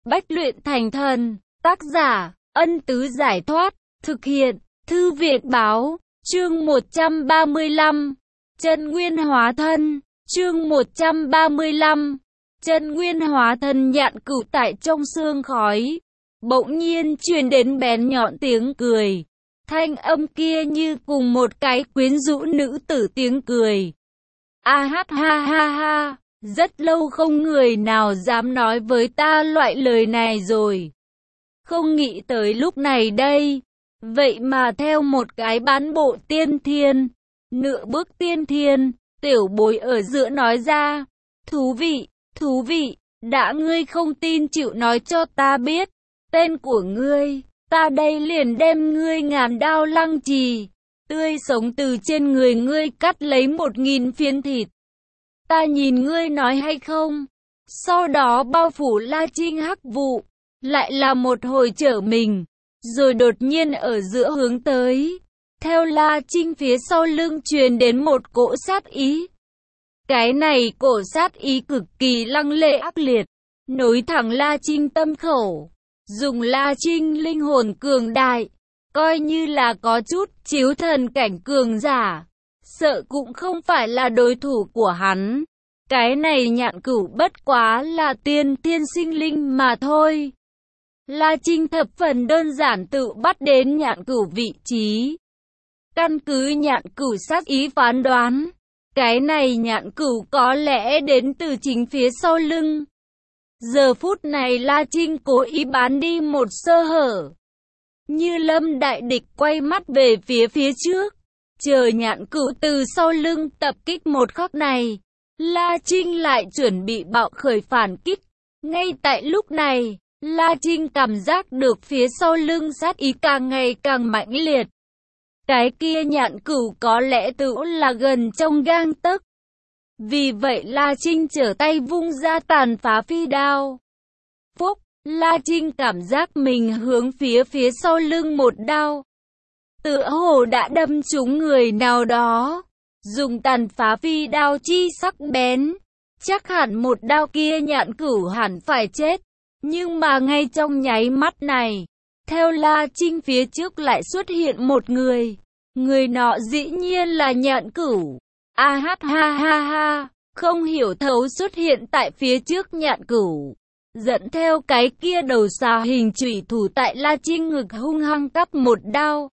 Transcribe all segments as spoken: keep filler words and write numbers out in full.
Bách luyện thành thần. Tác giả, Ân Tứ Giải Thoát. Thực hiện, Thư Viện Báo. Chương một trăm ba mươi lăm. Chân Nguyên Hóa Thân. Chương một trăm ba mươi lăm. Chân Nguyên Hóa Thân. Nhạn Cửu tại trong sương khói, bỗng nhiên truyền đến bén nhọn tiếng cười. Thanh âm kia như cùng một cái quyến rũ nữ tử tiếng cười. A hát ha ha ha, rất lâu không người nào dám nói với ta loại lời này rồi. Không nghĩ tới lúc này đây, vậy mà theo một cái bán bộ tiên thiên, nửa bước tiên thiên, tiểu bối ở giữa nói ra. Thú vị, thú vị, đã ngươi không tin chịu nói cho ta biết tên của ngươi, ta đây liền đem ngươi ngàn đao lăng trì, tươi sống từ trên người ngươi cắt lấy một nghìn phiến thịt. Ta nhìn ngươi nói hay không? Sau đó bao phủ La Trinh hắc vụ, lại là một hồi trở mình, rồi đột nhiên ở giữa hướng tới. Theo La Trinh phía sau lưng truyền đến một cỗ sát ý. Cái này cổ sát ý cực kỳ lăng lệ ác liệt, nối thẳng La Trinh tâm khẩu. Dùng La Trinh linh hồn cường đại, coi như là có chút chiếu thần cảnh cường giả, sợ cũng không phải là đối thủ của hắn. Cái này Nhạn Cửu bất quá là tiên thiên sinh linh mà thôi. La Trinh thập phần đơn giản tự bắt đến Nhạn Cửu vị trí. Căn cứ Nhạn Cửu sát ý phán đoán, cái này Nhạn Cửu có lẽ đến từ chính phía sau lưng. Giờ phút này La Trinh cố ý bán đi một sơ hở. Như lâm đại địch quay mắt về phía phía trước, chờ Nhạn Cửu từ sau lưng tập kích một khắc này, La Trinh lại chuẩn bị bạo khởi phản kích. Ngay tại lúc này, La Trinh cảm giác được phía sau lưng sát ý càng ngày càng mãnh liệt. Cái kia Nhạn Cửu có lẽ tự là gần trong gang tấc. Vì vậy La Trinh trở tay vung ra tàn phá phi đao. Phúc, La Trinh cảm giác mình hướng phía phía sau lưng một đao, tựa hồ đã đâm trúng người nào đó. Dùng tàn phá phi đao chi sắc bén, chắc hẳn một đao kia Nhạn Cửu hẳn phải chết. Nhưng mà ngay trong nháy mắt này, theo La Trinh phía trước lại xuất hiện một người. Người nọ dĩ nhiên là Nhạn Cửu. A hát ha ha ha, không hiểu thấu xuất hiện tại phía trước Nhạn Cửu, dẫn theo cái kia đầu xà hình chủy thủ tại La Trinh ngực hung hăng cắp một đao.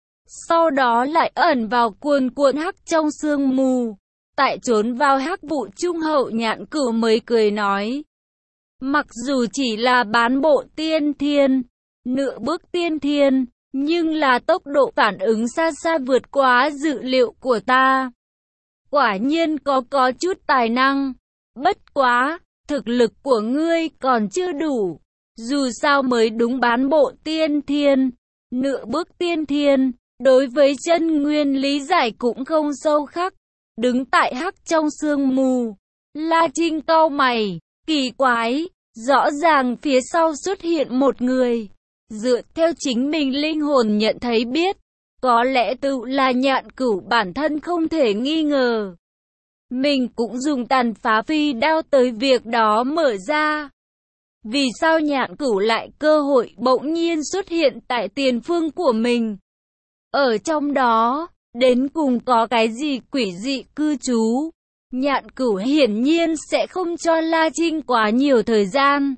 Sau đó lại ẩn vào cuồn cuộn hắc trong sương mù. Tại trốn vào hắc vụ trung hậu Nhạn Cửu mới cười nói. Mặc dù chỉ là bán bộ tiên thiên, nửa bước tiên thiên, nhưng là tốc độ phản ứng xa xa vượt quá dự liệu của ta. Quả nhiên có có chút tài năng. Bất quá, thực lực của ngươi còn chưa đủ. Dù sao mới đúng bán bộ tiên thiên, nửa bước tiên thiên, đối với chân nguyên lý giải cũng không sâu khắc. Đứng tại hắc trong sương mù, La Trinh cau mày, kỳ quái, rõ ràng phía sau xuất hiện một người. Dựa theo chính mình linh hồn nhận thấy biết, có lẽ tự là Nhạn Cửu bản thân không thể nghi ngờ. Mình cũng dùng tàn phá phi đao tới việc đó mở ra. Vì sao Nhạn Cửu lại cơ hội bỗng nhiên xuất hiện tại tiền phương của mình? Ở trong đó, đến cùng có cái gì quỷ dị cư trú? Nhạn Cửu hiển nhiên sẽ không cho La Trinh quá nhiều thời gian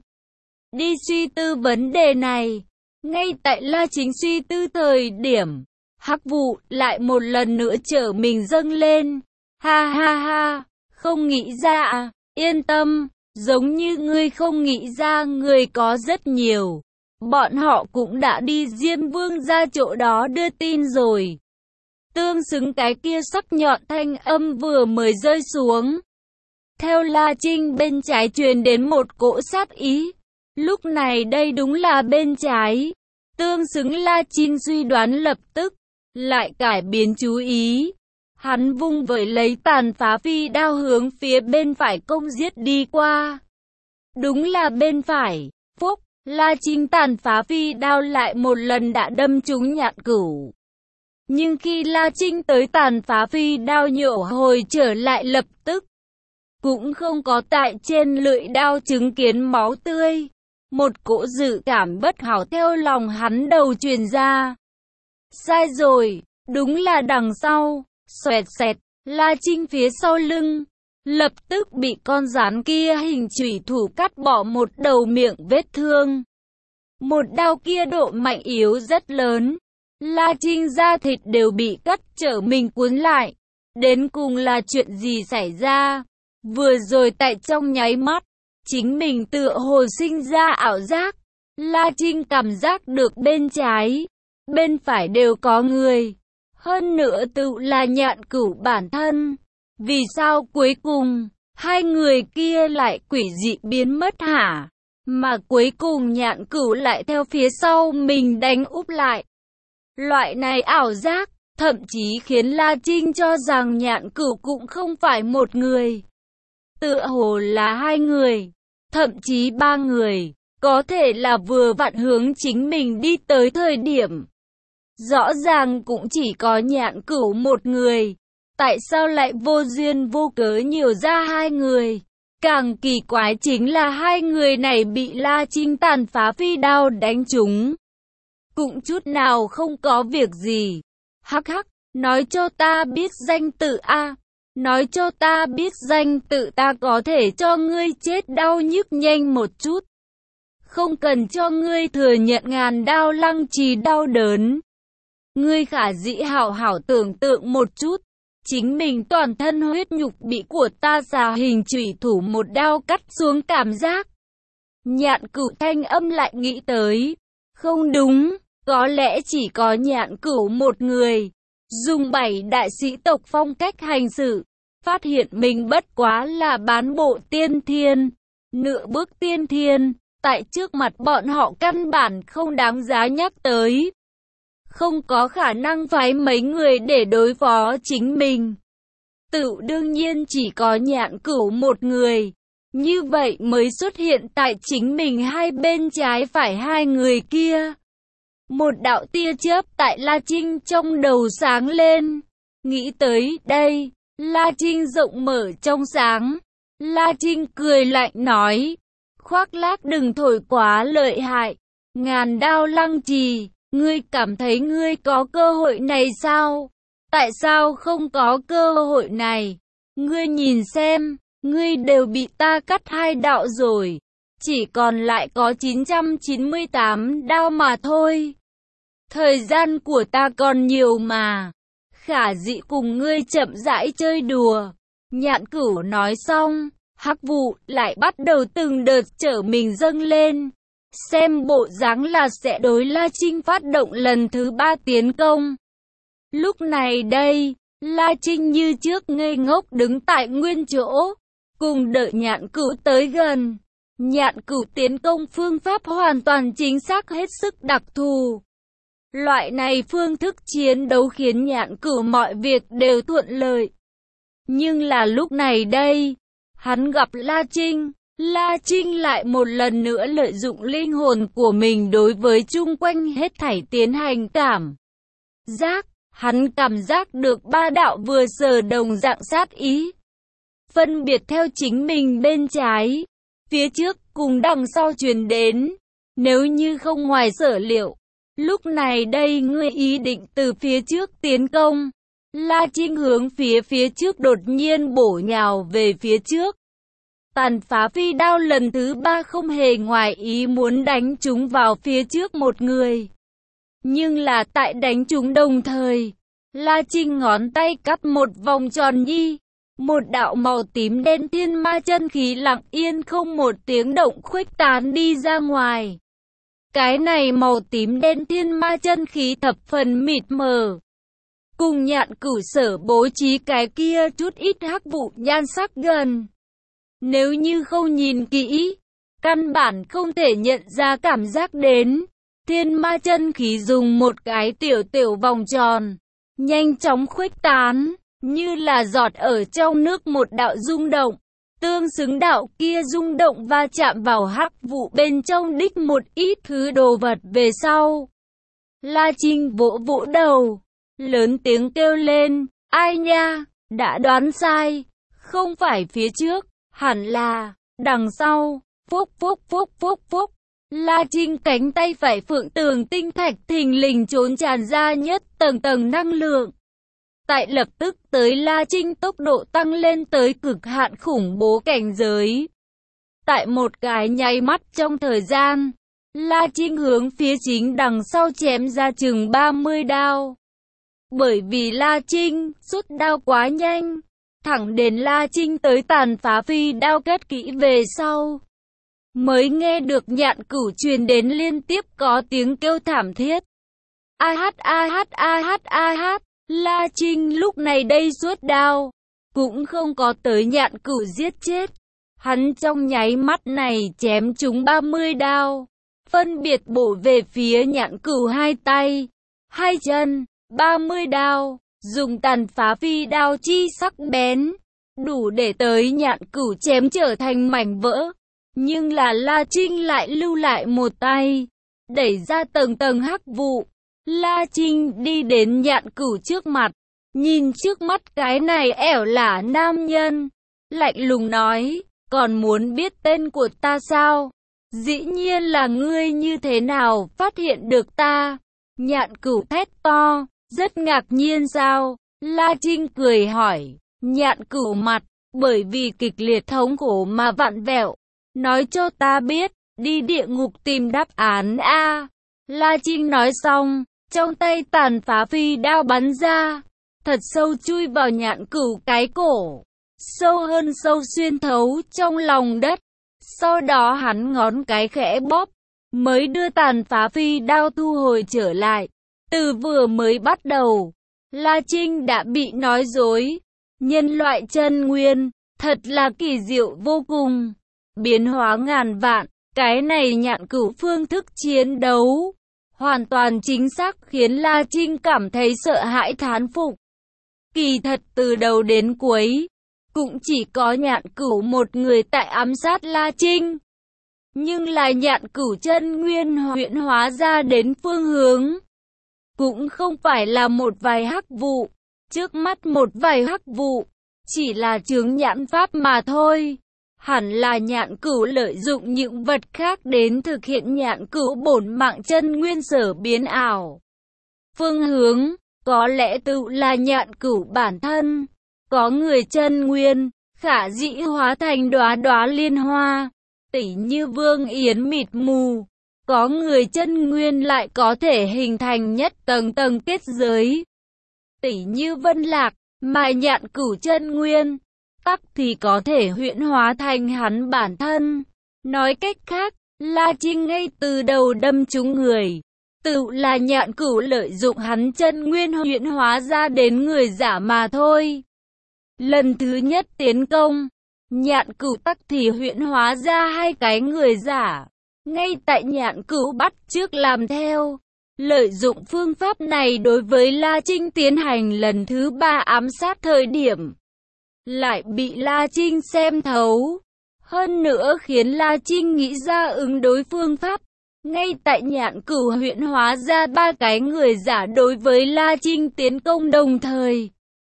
đi suy tư vấn đề này. Ngay tại La Trinh suy tư thời điểm, hắc vụ lại một lần nữa trở mình dâng lên. Ha ha ha, không nghĩ ra à? Yên tâm, giống như ngươi không nghĩ ra người có rất nhiều. Bọn họ cũng đã đi Diêm Vương ra chỗ đó đưa tin rồi. Tương xứng cái kia sắc nhọn thanh âm vừa mới rơi xuống. Theo La Trinh bên trái truyền đến một cỗ sát ý. Lúc này đây đúng là bên trái. Tương xứng La Trinh suy đoán lập tức lại cải biến chú ý. Hắn vung vẩy lấy tàn phá phi đao hướng phía bên phải công giết đi qua. Đúng là bên phải. Phúc, La Trinh tàn phá phi đao lại một lần đã đâm trúng Nhạn Cửu. Nhưng khi La Trinh tới tàn phá phi đao nhổ hồi trở lại lập tức, cũng không có tại trên lưỡi đao chứng kiến máu tươi. Một cỗ dự cảm bất hảo theo lòng hắn đầu truyền ra. Sai rồi, đúng là đằng sau, xoẹt xẹt, La Trinh phía sau lưng, lập tức bị con rắn kia hình chủy thủ cắt bỏ một đầu miệng vết thương. Một đao kia độ mạnh yếu rất lớn, La Trinh da thịt đều bị cắt trở mình cuốn lại. Đến cùng là chuyện gì xảy ra? Vừa rồi tại trong nháy mắt, chính mình tựa hồ sinh ra ảo giác. La Trinh cảm giác được bên trái, bên phải đều có người. Hơn nữa tự là Nhạn Cửu bản thân. Vì sao cuối cùng, hai người kia lại quỷ dị biến mất hả? Mà cuối cùng Nhạn Cửu lại theo phía sau mình đánh úp lại. Loại này ảo giác, thậm chí khiến La Trinh cho rằng Nhạn Cửu cũng không phải một người. Tựa hồ là hai người, thậm chí ba người, có thể là vừa vặn hướng chính mình đi tới thời điểm. Rõ ràng cũng chỉ có Nhạn Cửu một người, tại sao lại vô duyên vô cớ nhiều ra hai người? Càng kỳ quái chính là hai người này bị La Trinh tàn phá phi đao đánh trúng. Cũng chút nào không có việc gì. Hắc hắc, nói cho ta biết danh tự a, nói cho ta biết danh tự ta có thể cho ngươi chết đau nhức nhanh một chút. Không cần cho ngươi thừa nhận ngàn đao lăng trì đau đớn. Ngươi khả dĩ hảo hảo tưởng tượng một chút, chính mình toàn thân huyết nhục bị của ta xà hình chủy thủ một đao cắt xuống cảm giác. Nhạn Cửu thanh âm lại nghĩ tới, không đúng, có lẽ chỉ có Nhạn Cửu một người, dùng bảy đại sĩ tộc phong cách hành xử, phát hiện mình bất quá là bán bộ tiên thiên, nửa bước tiên thiên, tại trước mặt bọn họ căn bản không đáng giá nhắc tới. Không có khả năng phái mấy người để đối phó chính mình. Tự đương nhiên chỉ có Nhạn Cửu một người. Như vậy mới xuất hiện tại chính mình hai bên trái phải hai người kia. Một đạo tia chớp tại La Trinh trong đầu sáng lên. Nghĩ tới đây, La Trinh rộng mở trong sáng. La Trinh cười lạnh nói, khoác lác đừng thổi quá lợi hại. Ngàn đao lăng trì, ngươi cảm thấy ngươi có cơ hội này sao? Tại sao không có cơ hội này? Ngươi nhìn xem, ngươi đều bị ta cắt hai đạo rồi. Chỉ còn lại có chín trăm chín mươi tám đao mà thôi. Thời gian của ta còn nhiều mà. Khả dĩ cùng ngươi chậm rãi chơi đùa. Nhạn Cửu nói xong, hắc vụ lại bắt đầu từng đợt trở mình dâng lên. Xem bộ dáng là sẽ đối La Trinh phát động lần thứ ba tiến công. Lúc này đây, La Trinh như trước ngây ngốc đứng tại nguyên chỗ, cùng đợi Nhạn Cửu tới gần. Nhạn Cửu tiến công phương pháp hoàn toàn chính xác hết sức đặc thù. Loại này phương thức chiến đấu khiến Nhạn Cửu mọi việc đều thuận lợi. Nhưng là lúc này đây, hắn gặp La Trinh. La Trinh lại một lần nữa lợi dụng linh hồn của mình đối với chung quanh hết thảy tiến hành cảm giác. Hắn cảm giác được ba đạo vừa sở đồng dạng sát ý. Phân biệt theo chính mình bên trái, phía trước cùng đằng sau truyền đến. Nếu như không ngoài sở liệu, lúc này đây ngươi ý định từ phía trước tiến công. La Trinh hướng phía phía trước đột nhiên bổ nhào về phía trước. Tàn phá phi đao lần thứ ba không hề ngoài ý muốn đánh chúng vào phía trước một người. Nhưng là tại đánh chúng đồng thời, La Trinh ngón tay cắt một vòng tròn nhi. Một đạo màu tím đen thiên ma chân khí lặng yên không một tiếng động khuếch tán đi ra ngoài. Cái này màu tím đen thiên ma chân khí thập phần mịt mờ. Cùng Nhạn Cửu sở bố trí cái kia chút ít hắc vụ nhan sắc gần. Nếu như không nhìn kỹ, căn bản không thể nhận ra cảm giác đến. Thiên ma chân khí dùng một cái tiểu tiểu vòng tròn, nhanh chóng khuếch tán, như là giọt ở trong nước một đạo rung động. Tương xứng đạo kia rung động va chạm vào hắc vụ bên trong đích một ít thứ đồ vật về sau. La Trinh vỗ vỗ đầu, lớn tiếng kêu lên, ai nha, đã đoán sai, không phải phía trước. Hẳn là, đằng sau, phúc phúc phúc phúc phúc. La Trinh cánh tay phải phượng tường tinh thạch thình lình trốn tràn ra nhất tầng tầng năng lượng. Tại lập tức tới La Trinh tốc độ tăng lên tới cực hạn khủng bố cảnh giới. Tại một cái nháy mắt trong thời gian, La Trinh hướng phía chính đằng sau chém ra chừng ba mươi đao. Bởi vì La Trinh rút đao quá nhanh, thẳng đến La Trinh tới tàn phá phi đao kết kỹ về sau, mới nghe được nhạn cửu truyền đến liên tiếp có tiếng kêu thảm thiết. A hát a hát a hát a hát, La Trinh lúc này đây rút đao, cũng không có tới nhạn cửu giết chết. Hắn trong nháy mắt này chém chúng ba mươi đao, phân biệt bổ về phía nhạn cửu hai tay, hai chân, ba mươi đao, dùng tàn phá phi đao chi sắc bén, đủ để tới nhạn cửu chém trở thành mảnh vỡ. Nhưng là La Trinh lại lưu lại một tay, đẩy ra tầng tầng hắc vụ. La Trinh đi đến nhạn cửu trước mặt, nhìn trước mắt cái này ẻo lả nam nhân, lạnh lùng nói, còn muốn biết tên của ta sao? Dĩ nhiên là ngươi, như thế nào phát hiện được ta? Nhạn cửu thét to, rất ngạc nhiên sao? La Trinh cười hỏi. Nhạn cửu mặt, bởi vì kịch liệt thống khổ mà vặn vẹo, nói cho ta biết, đi địa ngục tìm đáp án a. La Trinh nói xong, trong tay tàn phá phi đao bắn ra, thật sâu chui vào nhạn cửu cái cổ, sâu hơn sâu xuyên thấu trong lòng đất. Sau đó hắn ngón cái khẽ bóp, mới đưa tàn phá phi đao thu hồi trở lại. Từ vừa mới bắt đầu, La Trinh đã bị nói dối. Nhân loại chân nguyên, thật là kỳ diệu vô cùng, biến hóa ngàn vạn. Cái này nhạn cửu phương thức chiến đấu, hoàn toàn chính xác khiến La Trinh cảm thấy sợ hãi thán phục. Kỳ thật từ đầu đến cuối, cũng chỉ có nhạn cửu một người tại ám sát La Trinh. Nhưng là nhạn cửu chân nguyên huyễn hóa ra đến phương hướng, cũng không phải là một vài hắc vụ. Trước mắt một vài hắc vụ, chỉ là chướng nhãn pháp mà thôi. Hẳn là nhạn cửu lợi dụng những vật khác đến thực hiện nhạn cửu bổn mạng chân nguyên sở biến ảo. Phương hướng, có lẽ tự là nhạn cửu bản thân. Có người chân nguyên, khả dĩ hóa thành đóa đóa liên hoa, tỉ như Vương Yến mịt mù. Có người chân nguyên lại có thể hình thành nhất tầng tầng kết giới, tỉ như Vân Lạc, mà nhạn cửu chân nguyên, tắc thì có thể huyễn hóa thành hắn bản thân. Nói cách khác, La Trinh ngay từ đầu đâm trúng người, tự là nhạn cửu lợi dụng hắn chân nguyên huyễn hóa ra đến người giả mà thôi. Lần thứ nhất tiến công, nhạn cửu tắc thì huyễn hóa ra hai cái người giả. Ngay tại nhạn cửu bắt chước làm theo, lợi dụng phương pháp này đối với La Trinh tiến hành lần thứ ba ám sát thời điểm, lại bị La Trinh xem thấu. Hơn nữa khiến La Trinh nghĩ ra ứng đối phương pháp. Ngay tại nhạn cửu huyễn hóa ra ba cái người giả đối với La Trinh tiến công đồng thời,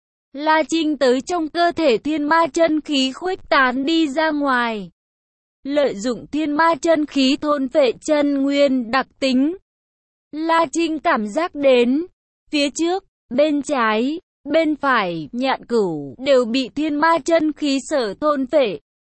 La Trinh tới trong cơ thể thiên ma chân khí khuếch tán đi ra ngoài. Lợi dụng thiên ma chân khí thôn phệ chân nguyên đặc tính, La Trinh cảm giác đến, phía trước, bên trái, bên phải, nhạn cửu đều bị thiên ma chân khí sở thôn phệ.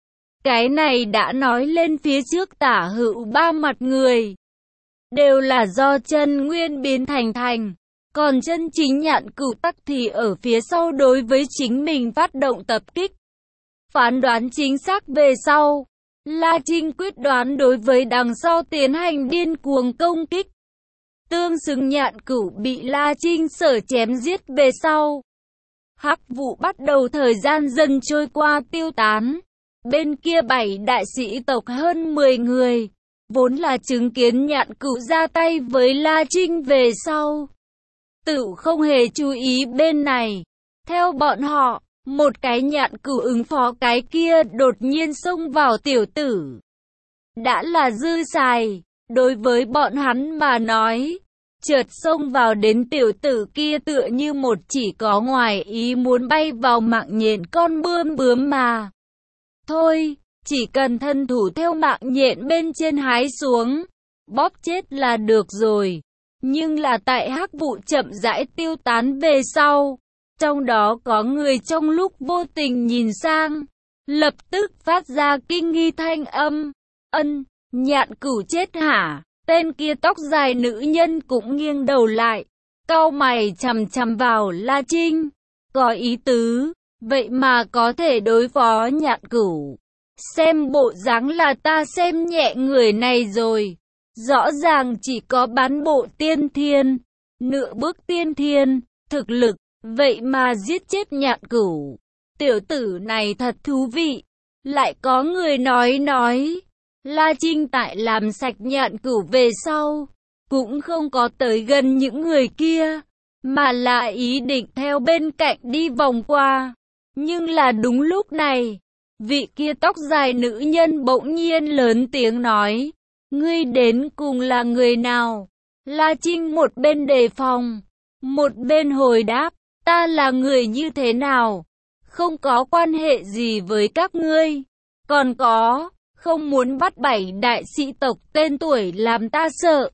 Cái này đã nói lên phía trước tả hữu ba mặt người, đều là do chân nguyên biến thành thành. Còn chân chính nhạn cửu tắc thì ở phía sau đối với chính mình phát động tập kích. Phán đoán chính xác về sau, La Trinh quyết đoán đối với đằng sau tiến hành điên cuồng công kích. Tương xứng nhạn cửu bị La Trinh sở chém giết về sau, hắc vụ bắt đầu thời gian dần trôi qua tiêu tán. Bên kia bảy đại sĩ tộc hơn mười người, vốn là chứng kiến nhạn cửu ra tay với La Trinh về sau, tự không hề chú ý bên này. Theo bọn họ, một cái nhạn cửu ứng phó cái kia đột nhiên xông vào tiểu tử, đã là dư xài. Đối với bọn hắn mà nói, chợt xông vào đến tiểu tử kia tựa như một chỉ có ngoài ý muốn bay vào mạng nhện con bướm bướm mà thôi. Chỉ cần thân thủ theo mạng nhện bên trên hái xuống, bóp chết là được rồi. Nhưng là tại hắc vụ chậm rãi tiêu tán về sau, trong đó có người trong lúc vô tình nhìn sang, lập tức phát ra kinh nghi thanh âm. Ân, Nhạn Cửu chết hả? Tên kia tóc dài nữ nhân cũng nghiêng đầu lại, cau mày chằm chằm vào La Trinh. Có ý tứ, vậy mà có thể đối phó Nhạn Cửu. Xem bộ dáng là ta xem nhẹ người này rồi. Rõ ràng chỉ có bán bộ tiên thiên, nửa bước tiên thiên, thực lực, vậy mà giết chết Nhạn Cửu. Tiểu tử này thật thú vị. Lại có người nói nói, La Trinh tại làm sạch Nhạn Cửu về sau, cũng không có tới gần những người kia, mà là ý định theo bên cạnh đi vòng qua. Nhưng là đúng lúc này, vị kia tóc dài nữ nhân bỗng nhiên lớn tiếng nói, ngươi đến cùng là người nào? La Trinh một bên đề phòng, một bên hồi đáp, ta là người như thế nào? Không có quan hệ gì với các ngươi. Còn có, không muốn bắt bảy đại sĩ tộc tên tuổi làm ta sợ.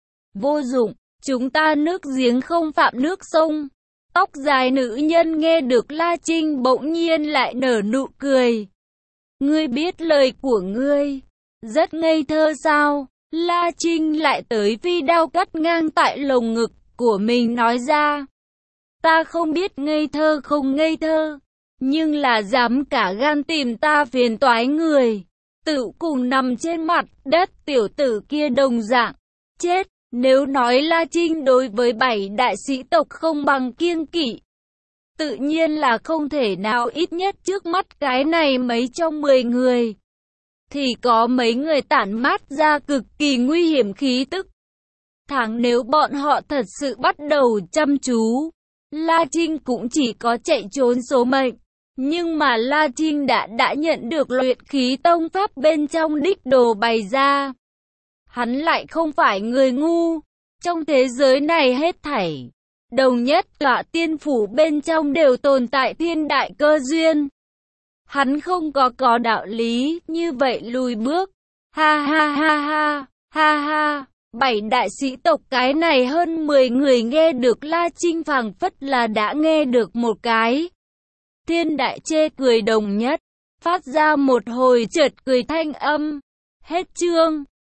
Vô dụng, chúng ta nước giếng không phạm nước sông. Tóc dài nữ nhân nghe được La Trinh bỗng nhiên lại nở nụ cười. Ngươi biết lời của ngươi, rất ngây thơ sao? La Trinh lại tới phi đao cắt ngang tại lồng ngực của mình nói ra. Ta không biết ngây thơ không ngây thơ, nhưng là dám cả gan tìm ta phiền toái người. Tự cùng nằm trên mặt đất tiểu tử kia đồng dạng. Chết, nếu nói La Trinh đối với bảy đại sĩ tộc không bằng kiêng kỵ, tự nhiên là không thể nào, ít nhất trước mắt cái này mấy trong mười người. Thì có mấy người tản mát ra cực kỳ nguy hiểm khí tức. Thẳng nếu bọn họ thật sự bắt đầu chăm chú, La Trinh cũng chỉ có chạy trốn số mệnh. Nhưng mà La Trinh đã đã nhận được luyện khí tông pháp bên trong đích đồ bày ra. Hắn lại không phải người ngu. Trong thế giới này hết thảy, đồng nhất tọa tiên phủ bên trong đều tồn tại thiên đại cơ duyên. Hắn không có có đạo lý như vậy lùi bước. Ha ha ha ha, ha ha. Bảy đại sĩ tộc cái này hơn mười người nghe được La Trinh phảng phất là đã nghe được một cái. Thiên đại chê cười đồng nhất, phát ra một hồi chợt cười thanh âm. Hết chương.